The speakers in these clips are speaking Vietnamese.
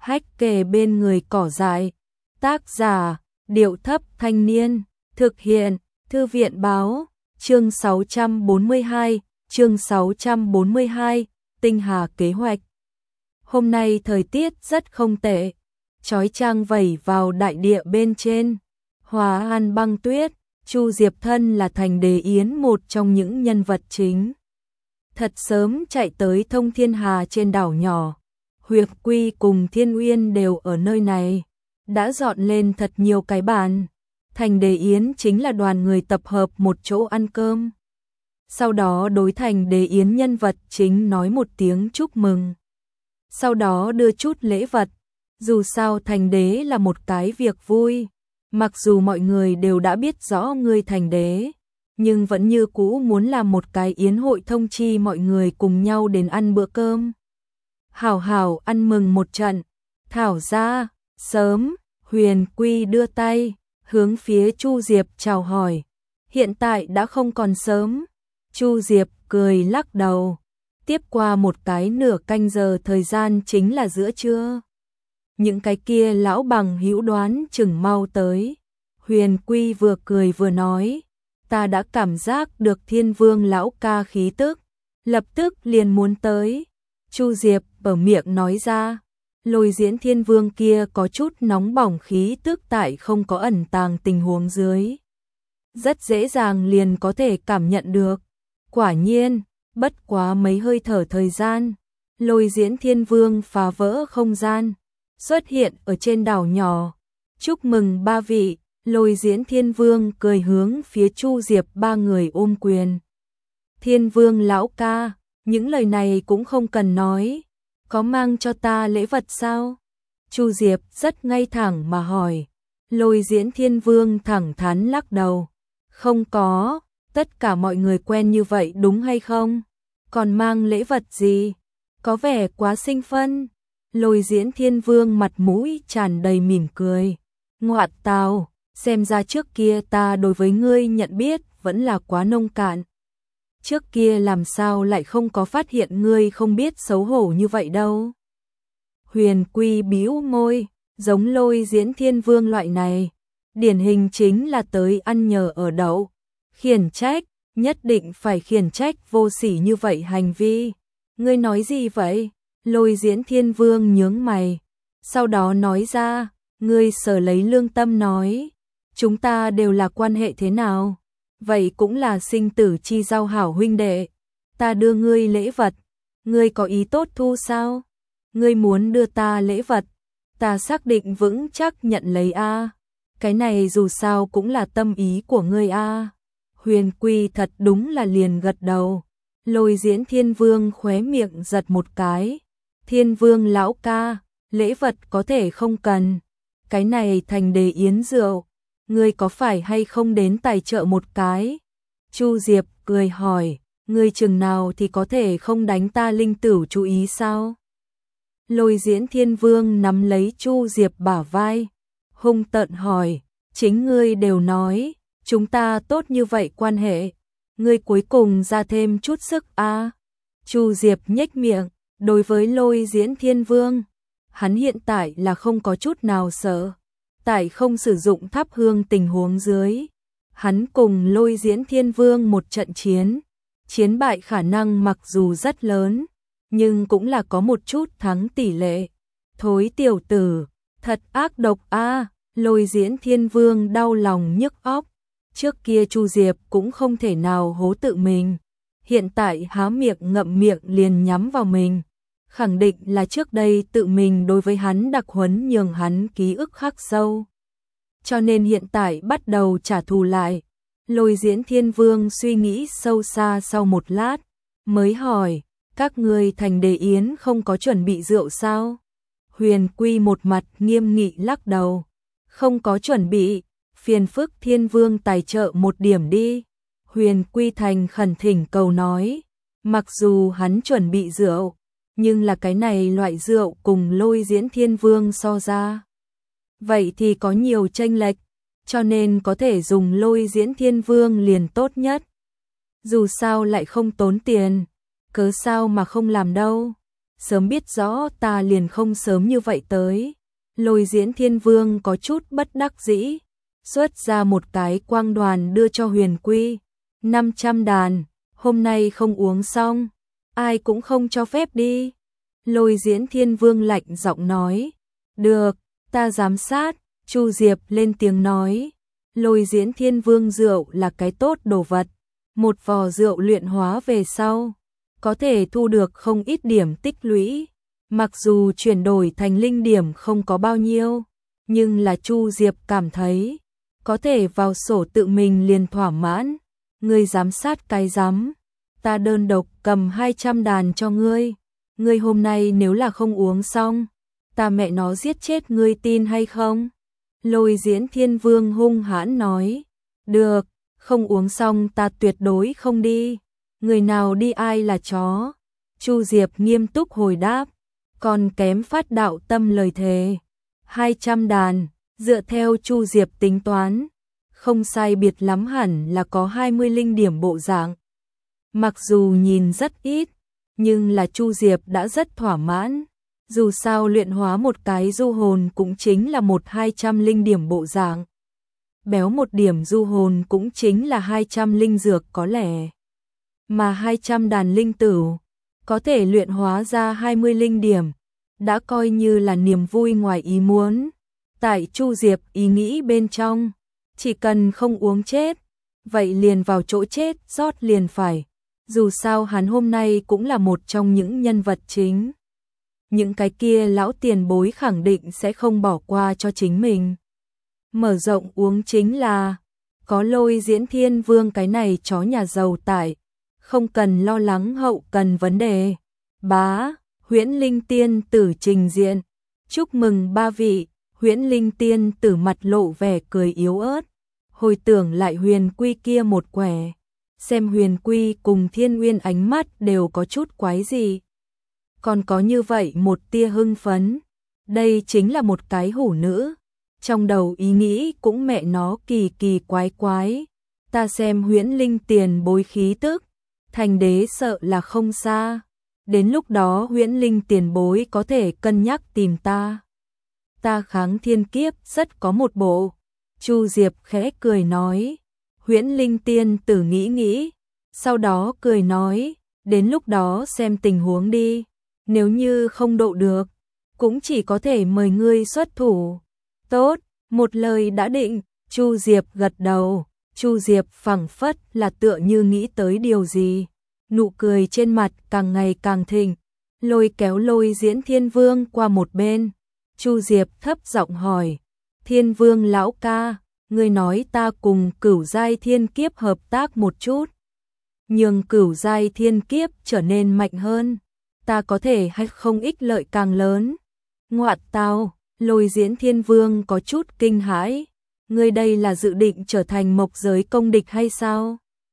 Hách kề bên người cỏ dại. Tác giả, Điệu Thấp Thanh Niên. Thực hiện, Thư viện Báo. Chương 642, Tinh Hà Kế Hoạch. Hôm nay thời tiết rất không tệ. Chói chang vẩy vào đại địa bên trên. Hòa an băng tuyết. Chu Diệp thân là Thành Đế Yến một trong những nhân vật chính. Thật sớm chạy tới Thông Thiên Hà trên đảo nhỏ. Huyệt Quy cùng Thiên Uyên đều ở nơi này. Đã dọn lên thật nhiều cái bàn. Thành Đế Yến chính là đoàn người tập hợp một chỗ ăn cơm. Sau đó đối Thành Đế Yến nhân vật chính nói một tiếng chúc mừng. Sau đó đưa chút lễ vật. Dù sao Thành Đế là một cái việc vui. Mặc dù mọi người đều đã biết rõ ngươi Thành Đế, nhưng vẫn như cũ muốn làm một cái yến hội thông chi mọi người cùng nhau đến ăn bữa cơm. Hảo hảo ăn mừng một trận. Thảo ra, sớm. Huyền Quy đưa tay, hướng phía Chu Diệp chào hỏi. Hiện tại đã không còn sớm. Chu Diệp cười lắc đầu. Tiếp qua một cái nửa canh giờ thời gian chính là giữa trưa. Những cái kia lão bằng hữu đoán chừng mau tới. Huyền Quy vừa cười vừa nói. Ta đã cảm giác được Thiên Vương lão ca khí tức. Lập tức liền muốn tới. Chu Diệp ở miệng nói ra. Lôi Diễn Thiên Vương kia có chút nóng bỏng khí tức tại không có ẩn tàng tình huống dưới. Rất dễ dàng liền có thể cảm nhận được. Quả nhiên, bất quá mấy hơi thở thời gian. Lôi Diễn Thiên Vương phá vỡ không gian. Xuất hiện ở trên đảo nhỏ. Chúc mừng ba vị. Lôi Diễn Thiên Vương cười hướng phía Chu Diệp ba người ôm quyền. Thiên Vương lão ca, những lời này cũng không cần nói. Có mang cho ta lễ vật sao? Chu Diệp rất ngay thẳng mà hỏi. Lôi Diễn Thiên Vương thẳng thắn lắc đầu. Không có, tất cả mọi người quen như vậy đúng hay không? Còn mang lễ vật gì? Có vẻ quá sinh phân. Lôi Diễn Thiên Vương mặt mũi tràn đầy mỉm cười. Ngoạn tào, xem ra trước kia ta đối với ngươi nhận biết vẫn là quá nông cạn. Trước kia làm sao lại không có phát hiện ngươi không biết xấu hổ như vậy đâu. Huyền Quy bĩu môi, giống Lôi Diễn Thiên Vương loại này. Điển hình chính là tới ăn nhờ ở đậu. Khiển trách, nhất định phải khiển trách vô sỉ như vậy hành vi. Ngươi nói gì vậy? Lôi Diễn Thiên Vương nhướng mày. Sau đó nói ra, ngươi sở lấy lương tâm nói. Chúng ta đều là quan hệ thế nào? Vậy cũng là sinh tử chi giao hảo huynh đệ. Ta đưa ngươi lễ vật. Ngươi có ý tốt thu sao? Ngươi muốn đưa ta lễ vật. Ta xác định vững chắc nhận lấy a. Cái này dù sao cũng là tâm ý của ngươi a. Huyền Quy thật đúng là liền gật đầu. Lôi Diễn Thiên Vương khóe miệng giật một cái. Thiên Vương lão ca, lễ vật có thể không cần. Cái này Thành Đế Yến rượu. Ngươi có phải hay không đến tài trợ một cái? Chu Diệp cười hỏi, ngươi chừng nào thì có thể không đánh ta linh tửu chú ý sao? Lôi Diễn Thiên Vương nắm lấy Chu Diệp bả vai, hung tợn hỏi, chính ngươi đều nói, chúng ta tốt như vậy quan hệ, ngươi cuối cùng ra thêm chút sức a. Chu Diệp nhếch miệng, đối với Lôi Diễn Thiên Vương, hắn hiện tại là không có chút nào sợ. Tại không sử dụng thắp hương tình huống dưới, hắn cùng Lôi Diễn Thiên Vương một trận chiến. Chiến bại khả năng mặc dù rất lớn, nhưng cũng là có một chút thắng tỷ lệ. Thối tiểu tử, thật ác độc a. Lôi Diễn Thiên Vương đau lòng nhức óc. Trước kia Chu Diệp cũng không thể nào hố tự mình. Hiện tại há miệng ngậm miệng liền nhắm vào mình. Khẳng định là trước đây tự mình đối với hắn đặc huấn nhường hắn ký ức khắc sâu. Cho nên hiện tại bắt đầu trả thù lại. Lôi Diễn Thiên Vương suy nghĩ sâu xa sau một lát, mới hỏi, các ngươi Thành Đế Yến không có chuẩn bị rượu sao? Huyền Quy một mặt nghiêm nghị lắc đầu. Không có chuẩn bị, phiền phức Thiên Vương tài trợ một điểm đi. Huyền Quy thành khẩn thỉnh cầu nói, mặc dù hắn chuẩn bị rượu, nhưng là cái này loại rượu cùng Lôi Diễn Thiên Vương so ra. Vậy thì có nhiều chênh lệch, cho nên có thể dùng Lôi Diễn Thiên Vương liền tốt nhất. Dù sao lại không tốn tiền, cớ sao mà không làm đâu. sớm biết rõ ta liền không sớm như vậy tới. Lôi Diễn Thiên Vương có chút bất đắc dĩ, xuất ra một cái quang đoàn đưa cho Huyền Quy. 500 đàn, hôm nay không uống xong, ai cũng không cho phép đi. Lôi Diễn Thiên Vương lạnh giọng nói, được, ta giám sát. Chu Diệp lên tiếng nói, Lôi Diễn Thiên Vương rượu là cái tốt đồ vật, một vò rượu luyện hóa về sau, có thể thu được không ít điểm tích lũy. Mặc dù chuyển đổi thành linh điểm không có bao nhiêu, nhưng là Chu Diệp cảm thấy, có thể vào sổ tự mình liền thỏa mãn. Ngươi giám sát cái rắm, ta đơn độc cầm 200 đàn cho ngươi. Ngươi hôm nay nếu là không uống xong, ta mẹ nó giết chết ngươi tin hay không? Lôi Diễn Thiên Vương hung hãn nói, được, không uống xong ta tuyệt đối không đi. Người nào đi ai là chó? Chu Diệp nghiêm túc hồi đáp, còn kém phát đạo tâm lời thề. 200 đàn, dựa theo Chu Diệp tính toán, không sai biệt lắm hẳn là có 20 linh điểm bộ dạng. Mặc dù nhìn rất ít, nhưng là Chu Diệp đã rất thỏa mãn. Dù sao luyện hóa một cái du hồn cũng chính là 100-200 linh điểm bộ dạng. Béo một điểm du hồn cũng chính là 200 linh dược có lẽ. Mà 200 đàn linh tử, có thể luyện hóa ra 20 linh điểm, đã coi như là niềm vui ngoài ý muốn. Tại Chu Diệp ý nghĩ bên trong, chỉ cần không uống chết, vậy liền vào chỗ chết rót liền phải. Dù sao hắn hôm nay cũng là một trong những nhân vật chính. Những cái kia lão tiền bối khẳng định sẽ không bỏ qua cho chính mình. Mở rộng uống chính là, có Lôi Diễn Thiên Vương cái này chó nhà giàu tại, không cần lo lắng hậu cần vấn đề. Bá, Huyễn Linh Tiên Tử trình diện, chúc mừng ba vị. Huyễn Linh Tiên Tử mặt lộ vẻ cười yếu ớt, hồi tưởng lại Huyền Quy kia một quẻ, xem Huyền Quy cùng Thiên Uyên ánh mắt đều có chút quái gì. Còn có như vậy một tia hưng phấn, đây chính là một cái hủ nữ. Trong đầu ý nghĩ cũng mẹ nó kỳ kỳ quái quái, ta xem Huyễn Linh tiền bối khí tức, thành đế sợ là không xa. Đến lúc đó Huyễn Linh tiền bối có thể cân nhắc tìm ta. Ta kháng thiên kiếp rất có một bộ. Chu Diệp khẽ cười nói. Huyễn Linh tiên tử nghĩ nghĩ, sau đó cười nói, đến lúc đó xem tình huống đi. Nếu như không độ được, cũng chỉ có thể mời ngươi xuất thủ. Tốt, một lời đã định. Chu Diệp gật đầu. Chu Diệp phảng phất là tựa như nghĩ tới điều gì, nụ cười trên mặt càng ngày càng thịnh, lôi kéo Lôi Diễn Thiên Vương qua một bên. Chu Diệp thấp giọng hỏi, Thiên Vương lão ca, ngươi nói ta cùng Cửu Giai Thiên Kiếp hợp tác một chút, nhường Cửu Giai Thiên Kiếp trở nên mạnh hơn, ta có thể hay không ích lợi càng lớn? Ngoạn tào, Lôi Diễn Thiên Vương có chút kinh hãi, ngươi đây là dự định trở thành mộc giới công địch hay sao?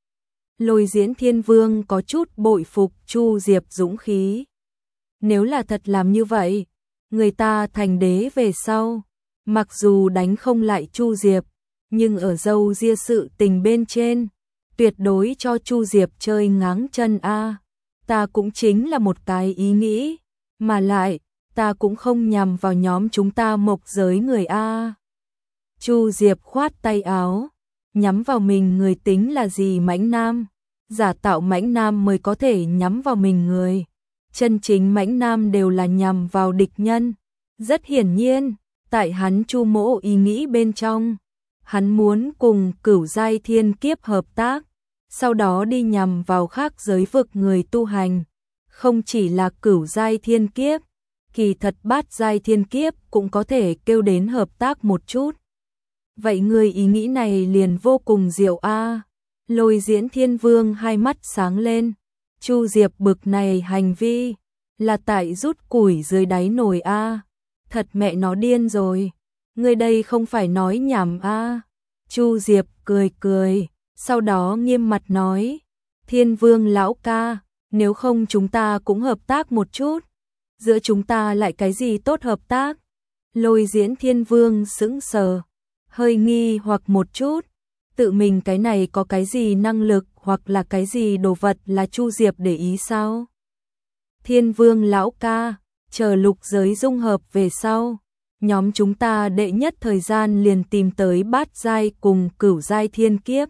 Lôi Diễn Thiên Vương có chút bội phục Chu Diệp dũng khí. Nếu là thật làm như vậy, người ta thành đế về sau, mặc dù đánh không lại Chu Diệp, nhưng ở dâu ria sự tình bên trên, tuyệt đối cho Chu Diệp chơi ngáng chân a. Ta cũng chính là một cái ý nghĩ, mà lại, ta cũng không nhằm vào nhóm chúng ta mộc giới người a. Chu Diệp khoát tay áo, nhắm vào mình người tính là gì mãnh nam, giả tạo mãnh nam mới có thể nhắm vào mình người. Chân chính mãnh nam đều là nhằm vào địch nhân. Rất hiển nhiên, tại hắn Chu Mỗ ý nghĩ bên trong, hắn muốn cùng Cửu Giai Thiên Kiếp hợp tác, sau đó đi nhằm vào khác giới vực người tu hành. Không chỉ là Cửu Giai Thiên Kiếp, kỳ thật Bát Giai Thiên Kiếp cũng có thể kêu đến hợp tác một chút. Vậy người ý nghĩ này liền vô cùng diệu a. Lôi Diễn Thiên Vương hai mắt sáng lên. Chu Diệp bực này hành vi là tại rút củi dưới đáy nồi a. Thật mẹ nó điên rồi. Người đây không phải nói nhảm a. Chu Diệp cười cười, sau đó nghiêm mặt nói, Thiên Vương lão ca, nếu không chúng ta cũng hợp tác một chút. Giữa chúng ta lại cái gì tốt hợp tác? Lôi Diễn Thiên Vương sững sờ, hơi nghi hoặc một chút, tự mình cái này có cái gì năng lực hoặc là cái gì đồ vật là Chu Diệp để ý sao? Thiên Vương lão ca, chờ lục giới dung hợp về sau, nhóm chúng ta đệ nhất thời gian liền tìm tới bát giai cùng cửu giai thiên kiếp.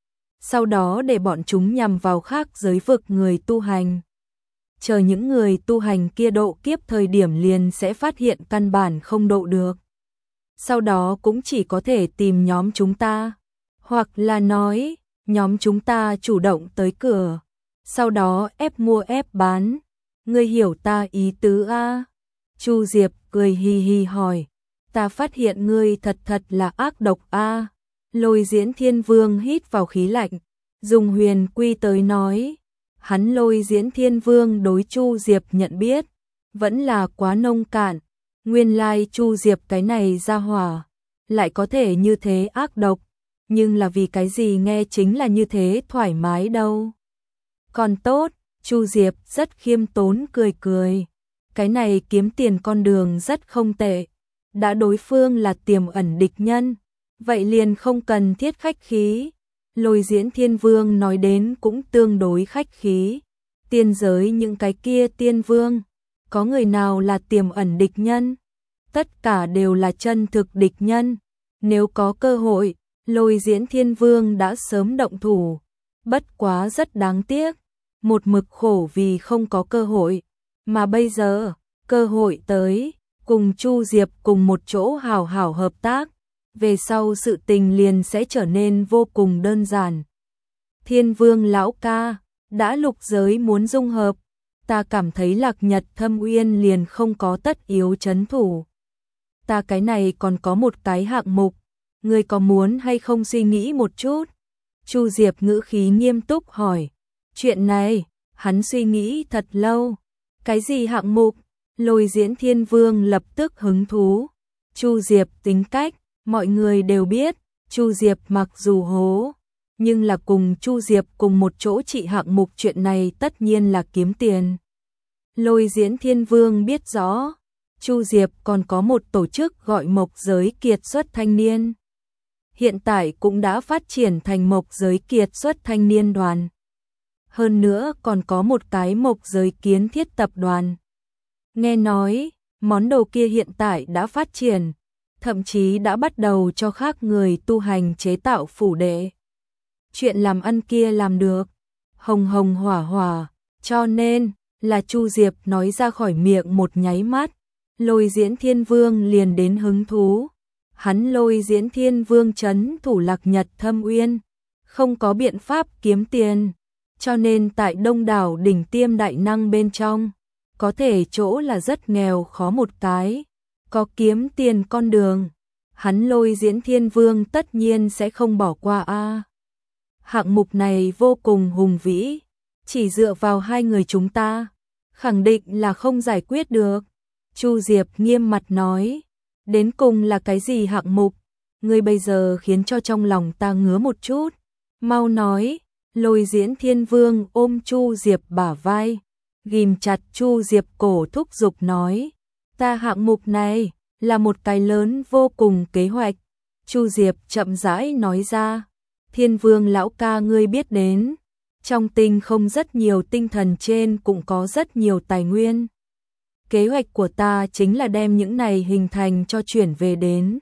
Sau đó để bọn chúng nhằm vào khác giới vực người tu hành. Chờ những người tu hành kia độ kiếp thời điểm liền sẽ phát hiện căn bản không độ được. Sau đó cũng chỉ có thể tìm nhóm chúng ta, hoặc là nói, nhóm chúng ta chủ động tới cửa, sau đó ép mua ép bán. Ngươi hiểu ta ý tứ a? Chu Diệp cười hì hì hỏi, ta phát hiện ngươi thật là ác độc a. Lôi Diễn Thiên Vương hít vào khí lạnh, dùng huyền quy tới nói, hắn Lôi Diễn Thiên Vương đối Chu Diệp nhận biết, vẫn là quá nông cạn, nguyên lai Chu Diệp cái này ra hỏa, lại có thể như thế ác độc, nhưng là vì cái gì nghe chính là như thế thoải mái đâu. Còn tốt, Chu Diệp rất khiêm tốn cười cười, cái này kiếm tiền con đường rất không tệ, đã đối phương là tiềm ẩn địch nhân, vậy liền không cần thiết khách khí. Lôi Diễn Thiên Vương nói đến cũng tương đối khách khí, tiên giới những cái kia tiên vương, có người nào là tiềm ẩn địch nhân? Tất cả đều là chân thực địch nhân, nếu có cơ hội, Lôi Diễn Thiên Vương đã sớm động thủ, bất quá rất đáng tiếc, một mực khổ vì không có cơ hội, mà bây giờ, cơ hội tới, cùng Chu Diệp cùng một chỗ hào hào hợp tác, về sau sự tình liền sẽ trở nên vô cùng đơn giản. Thiên Vương lão ca, đã lục giới muốn dung hợp, ta cảm thấy Lạc Nhật Thâm Uyên liền không có tất yếu trấn thủ. Ta cái này còn có một cái hạng mục, ngươi có muốn hay không suy nghĩ một chút? Chu Diệp ngữ khí nghiêm túc hỏi, chuyện này, hắn suy nghĩ thật lâu. Cái gì hạng mục? Lôi Diễn Thiên Vương lập tức hứng thú. Chu Diệp tính cách, mọi người đều biết, Chu Diệp mặc dù hố, nhưng là cùng Chu Diệp cùng một chỗ trị hạng mục chuyện này tất nhiên là kiếm tiền. Lôi Diễn Thiên Vương biết rõ, Chu Diệp còn có một tổ chức gọi Mộc Giới Kiệt Xuất Thanh Niên. Hiện tại cũng đã phát triển thành Mộc Giới Kiệt Xuất Thanh Niên đoàn. Hơn nữa còn có một cái Mộc Giới Kiến Thiết tập đoàn. Nghe nói, món đồ kia hiện tại đã phát triển, thậm chí đã bắt đầu cho khác người tu hành chế tạo phủ đệ. Chuyện làm ăn kia làm được, hồng hồng hỏa hỏa, cho nên là Chu Diệp nói ra khỏi miệng một nháy mắt, Lôi Diễn Thiên Vương liền đến hứng thú. Hắn Lôi Diễn Thiên Vương trấn thủ Lạc Nhật Thâm Uyên, không có biện pháp kiếm tiền, cho nên tại đông đảo đỉnh tiêm đại năng bên trong, có thể chỗ là rất nghèo khó một cái, có kiếm tiền con đường, hắn Lôi Diễn Thiên Vương tất nhiên sẽ không bỏ qua a. Hạng mục này vô cùng hùng vĩ, chỉ dựa vào hai người chúng ta, khẳng định là không giải quyết được. Chu Diệp nghiêm mặt nói, đến cùng là cái gì hạng mục, ngươi bây giờ khiến cho trong lòng ta ngứa một chút, mau nói. Lôi Diễn Thiên Vương ôm Chu Diệp bả vai, ghim chặt Chu Diệp cổ thúc giục nói, ta hạng mục này là một cái lớn vô cùng kế hoạch. Chu Diệp chậm rãi nói ra, Thiên Vương lão ca ngươi biết đến, trong tinh không rất nhiều tinh thần trên cũng có rất nhiều tài nguyên. Kế hoạch của ta chính là đem những này hình thành cho chuyển về đến.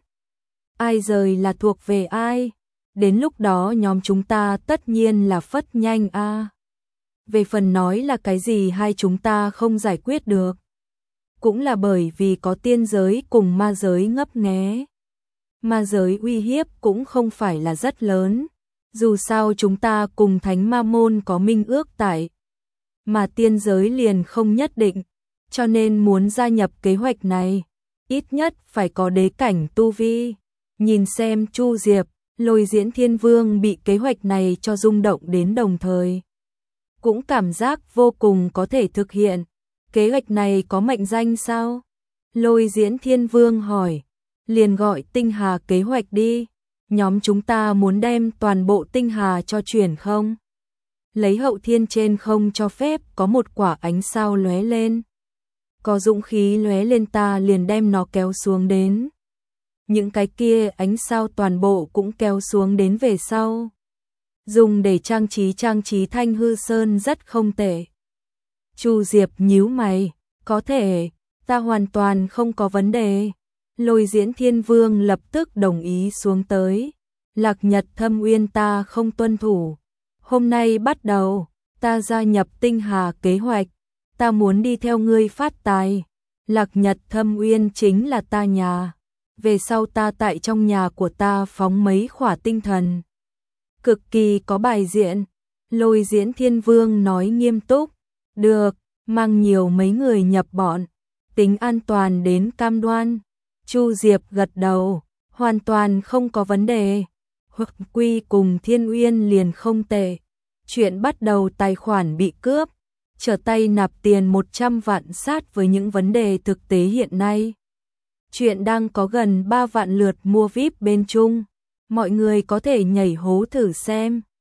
Ai rời là thuộc về ai, đến lúc đó nhóm chúng ta tất nhiên là phất nhanh a. Về phần nói là cái gì hai chúng ta không giải quyết được, cũng là bởi vì có tiên giới cùng ma giới ngấp nghé. Ma giới uy hiếp cũng không phải là rất lớn, dù sao chúng ta cùng Thánh Ma Môn có minh ước tại, mà tiên giới liền không nhất định, cho nên muốn gia nhập kế hoạch này, ít nhất phải có đế cảnh tu vi. Nhìn xem Chu Diệp, Lôi Diễn Thiên Vương bị kế hoạch này cho rung động đến đồng thời, cũng cảm giác vô cùng có thể thực hiện. Kế hoạch này có mệnh danh sao? Lôi Diễn Thiên Vương hỏi. Liền gọi Tinh Hà kế hoạch đi. Nhóm chúng ta muốn đem toàn bộ Tinh Hà cho chuyển không? Lấy hậu thiên trên không cho phép có một quả ánh sao lóe lên. Có dũng khí lóe lên ta liền đem nó kéo xuống đến. Những cái kia ánh sao toàn bộ cũng kéo xuống đến về sau. Dùng để trang trí Thanh Hư Sơn rất không tệ. Chu Diệp nhíu mày, có thể, ta hoàn toàn không có vấn đề. Lôi Diễn Thiên Vương lập tức đồng ý xuống tới. Lạc Nhật Thâm Uyên ta không tuân thủ. Hôm nay bắt đầu, ta gia nhập Tinh Hà kế hoạch. Ta muốn đi theo ngươi phát tài. Lạc Nhật Thâm Uyên chính là ta nhà. Về sau ta tại trong nhà của ta phóng mấy khỏa tinh thần. Cực kỳ có bài diện. Lôi Diễn Thiên Vương nói nghiêm túc. Được, mang nhiều mấy người nhập bọn. Tính an toàn đến cam đoan. Chu Diệp gật đầu, hoàn toàn không có vấn đề. Hoặc Quy cùng Thiên Uyên liền không tệ. Chuyện bắt đầu tài khoản bị cướp, trở tay nạp tiền 100 vạn sát với những vấn đề thực tế hiện nay. Chuyện đang có gần 3 vạn lượt mua VIP bên Trung. Mọi người có thể nhảy hố thử xem.